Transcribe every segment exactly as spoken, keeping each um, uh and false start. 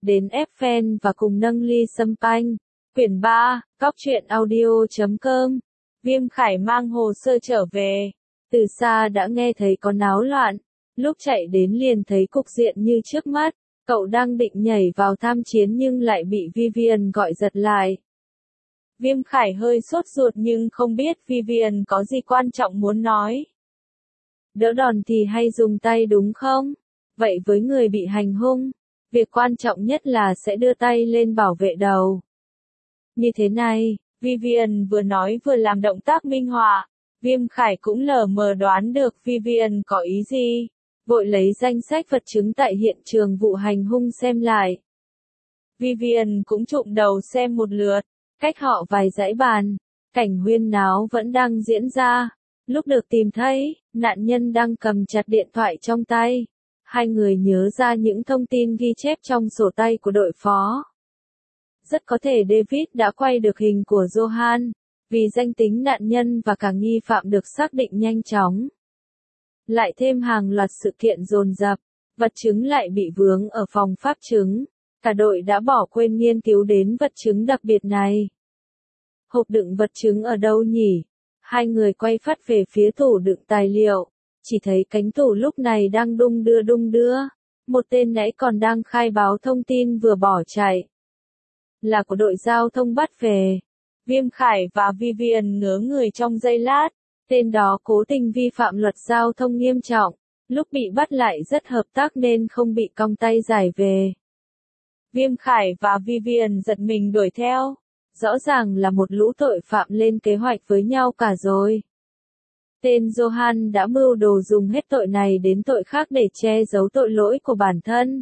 đến ép fan và cùng nâng ly sâm panh. Quyển ba, Cóc truyện audio chấm com. Viêm Khải mang hồ sơ trở về. Từ xa đã nghe thấy có náo loạn. Lúc chạy đến liền thấy cục diện như trước mắt. Cậu đang định nhảy vào tham chiến nhưng lại bị Vivian gọi giật lại. Viêm Khải hơi sốt ruột nhưng không biết Vivian có gì quan trọng muốn nói. Đỡ đòn thì hay dùng tay đúng không? Vậy với người bị hành hung, việc quan trọng nhất là sẽ đưa tay lên bảo vệ đầu. Như thế này, Vivian vừa nói vừa làm động tác minh họa. Viêm Khải cũng lờ mờ đoán được Vivian có ý gì. Vội lấy danh sách vật chứng tại hiện trường vụ hành hung xem lại. Vivian cũng trụm đầu xem một lượt. Cách họ vài dãy bàn, cảnh huyên náo vẫn đang diễn ra. Lúc được tìm thấy, nạn nhân đang cầm chặt điện thoại trong tay. Hai người nhớ ra những thông tin ghi chép trong sổ tay của đội phó. Rất có thể David đã quay được hình của Johan, vì danh tính nạn nhân và cả nghi phạm được xác định nhanh chóng. Lại thêm hàng loạt sự kiện dồn dập, vật chứng lại bị vướng ở phòng pháp chứng. Cả đội đã bỏ quên nghiên cứu đến vật chứng đặc biệt này. Hộp đựng vật chứng ở đâu nhỉ? Hai người quay phát về phía tủ đựng tài liệu. Chỉ thấy cánh tủ lúc này đang đung đưa đung đưa. Một tên nãy còn đang khai báo thông tin vừa bỏ chạy. Là của đội giao thông bắt về. Viêm Khải và Vivian ngớ người trong giây lát. Tên đó cố tình vi phạm luật giao thông nghiêm trọng. Lúc bị bắt lại rất hợp tác nên không bị cong tay giải về. Viêm Khải và Vivian giật mình đuổi theo. Rõ ràng là một lũ tội phạm lên kế hoạch với nhau cả rồi. Tên Johan đã mưu đồ dùng hết tội này đến tội khác để che giấu tội lỗi của bản thân.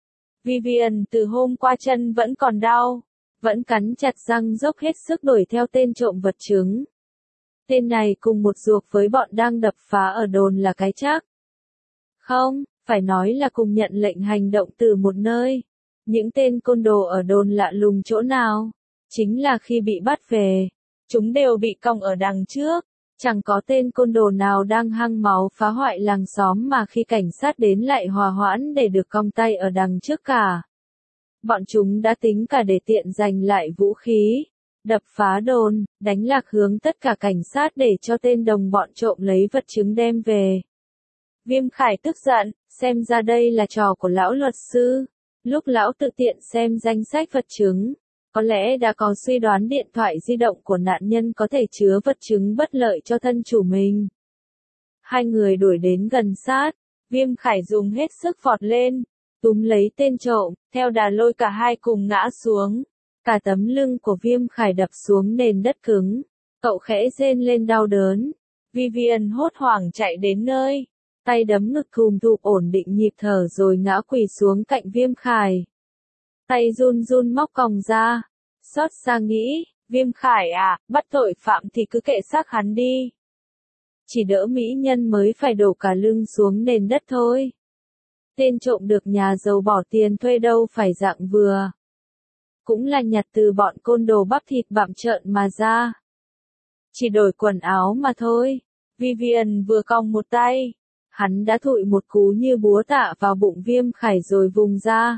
Vivian từ hôm qua chân vẫn còn đau, vẫn cắn chặt răng dốc hết sức đuổi theo tên trộm vật chứng. Tên này cùng một ruột với bọn đang đập phá ở đồn là cái chắc. Không, phải nói là cùng nhận lệnh hành động từ một nơi. Những tên côn đồ ở đồn lạ lùng chỗ nào? Chính là khi bị bắt về, chúng đều bị còng ở đằng trước. Chẳng có tên côn đồ nào đang hăng máu phá hoại làng xóm mà khi cảnh sát đến lại hòa hoãn để được cong tay ở đằng trước cả. Bọn chúng đã tính cả để tiện giành lại vũ khí, đập phá đồn, đánh lạc hướng tất cả cảnh sát để cho tên đồng bọn trộm lấy vật chứng đem về. Viêm Khải tức giận, xem ra đây là trò của lão luật sư. Lúc lão tự tiện xem danh sách vật chứng, có lẽ đã có suy đoán điện thoại di động của nạn nhân có thể chứa vật chứng bất lợi cho thân chủ mình. Hai người đuổi đến gần sát, Viêm Khải dùng hết sức vọt lên, túm lấy tên trộm, theo đà lôi cả hai cùng ngã xuống. Cả tấm lưng của Viêm Khải đập xuống nền đất cứng, cậu khẽ rên lên đau đớn. Vivian hốt hoảng chạy đến nơi, tay đấm ngực thùm thụp ổn định nhịp thở rồi ngã quỳ xuống cạnh Viêm Khải. Tay run run móc còng ra, xót xa nghĩ, Viêm Khải à, bắt tội phạm thì cứ kệ xác hắn đi. Chỉ đỡ mỹ nhân mới phải đổ cả lưng xuống nền đất thôi. Tên trộm được nhà giàu bỏ tiền thuê đâu phải dạng vừa. Cũng là nhặt từ bọn côn đồ bắp thịt bặm trợn mà ra. Chỉ đổi quần áo mà thôi. Vivian vừa cong một tay, hắn đã thụi một cú như búa tạ vào bụng Viêm Khải rồi vùng ra.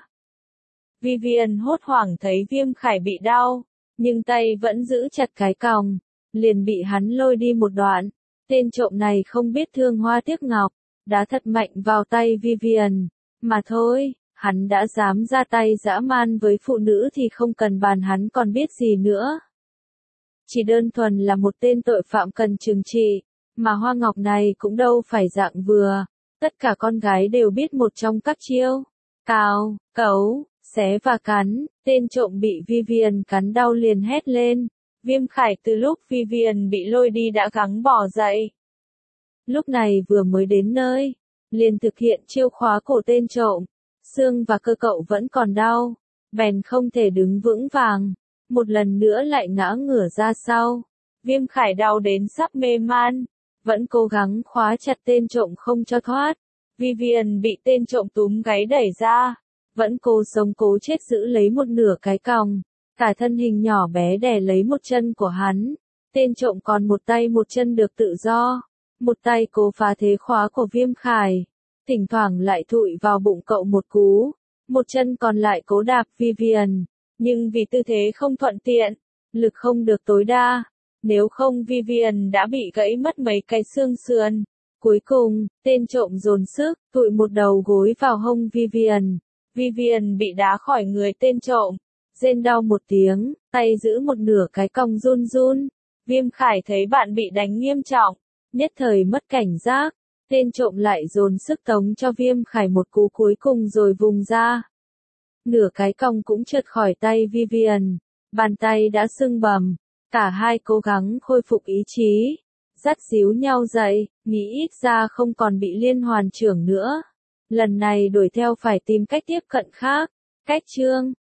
Vivian hốt hoảng thấy Viêm Khải bị đau, nhưng tay vẫn giữ chặt cái còng, liền bị hắn lôi đi một đoạn. Tên trộm này không biết thương hoa tiếc ngọc, đá thật mạnh vào tay Vivian, mà thôi, hắn đã dám ra tay dã man với phụ nữ thì không cần bàn hắn còn biết gì nữa. Chỉ đơn thuần là một tên tội phạm cần trừng trị, mà Hoa Ngọc này cũng đâu phải dạng vừa, tất cả con gái đều biết một trong các chiêu, cào, cấu, xé và cắn. Tên trộm bị Vivian cắn đau liền hét lên. Viêm Khải từ lúc Vivian bị lôi đi đã gắng bỏ dậy. Lúc này vừa mới đến nơi, liền thực hiện chiêu khóa cổ tên trộm. Xương và cơ cậu vẫn còn đau, bèn không thể đứng vững vàng. Một lần nữa lại ngã ngửa ra sau. Viêm Khải đau đến sắp mê man, vẫn cố gắng khóa chặt tên trộm không cho thoát. Vivian bị tên trộm túm gáy đẩy ra, vẫn cố sống cố chết giữ lấy một nửa cái còng. Cả thân hình nhỏ bé đè lấy một chân của hắn. Tên trộm còn một tay một chân được tự do. Một tay cố phá thế khóa của Viêm Khải. Thỉnh thoảng lại thụi vào bụng cậu một cú. một chân còn lại cố đạp Vivian, nhưng vì tư thế không thuận tiện, lực không được tối đa, nếu không Vivian đã bị gãy mất mấy cái xương sườn. Cuối cùng, tên trộm dồn sức, tụi một đầu gối vào hông Vivian. Vivian bị đá khỏi người tên trộm, rên đau một tiếng, tay giữ một nửa cái còng run run. Viêm Khải thấy bạn bị đánh nghiêm trọng, nhất thời mất cảnh giác. Tên trộm lại dồn sức tống cho Viêm Khải một cú cuối cùng rồi vùng ra. Nửa cái còng cũng trượt khỏi tay Vivian, bàn tay đã sưng bầm. Cả hai cố gắng khôi phục ý chí, dắt díu nhau dậy, nghĩ ít ra không còn bị liên hoàn chưởng nữa. Lần này đuổi theo phải tìm cách tiếp cận khác. Cách chương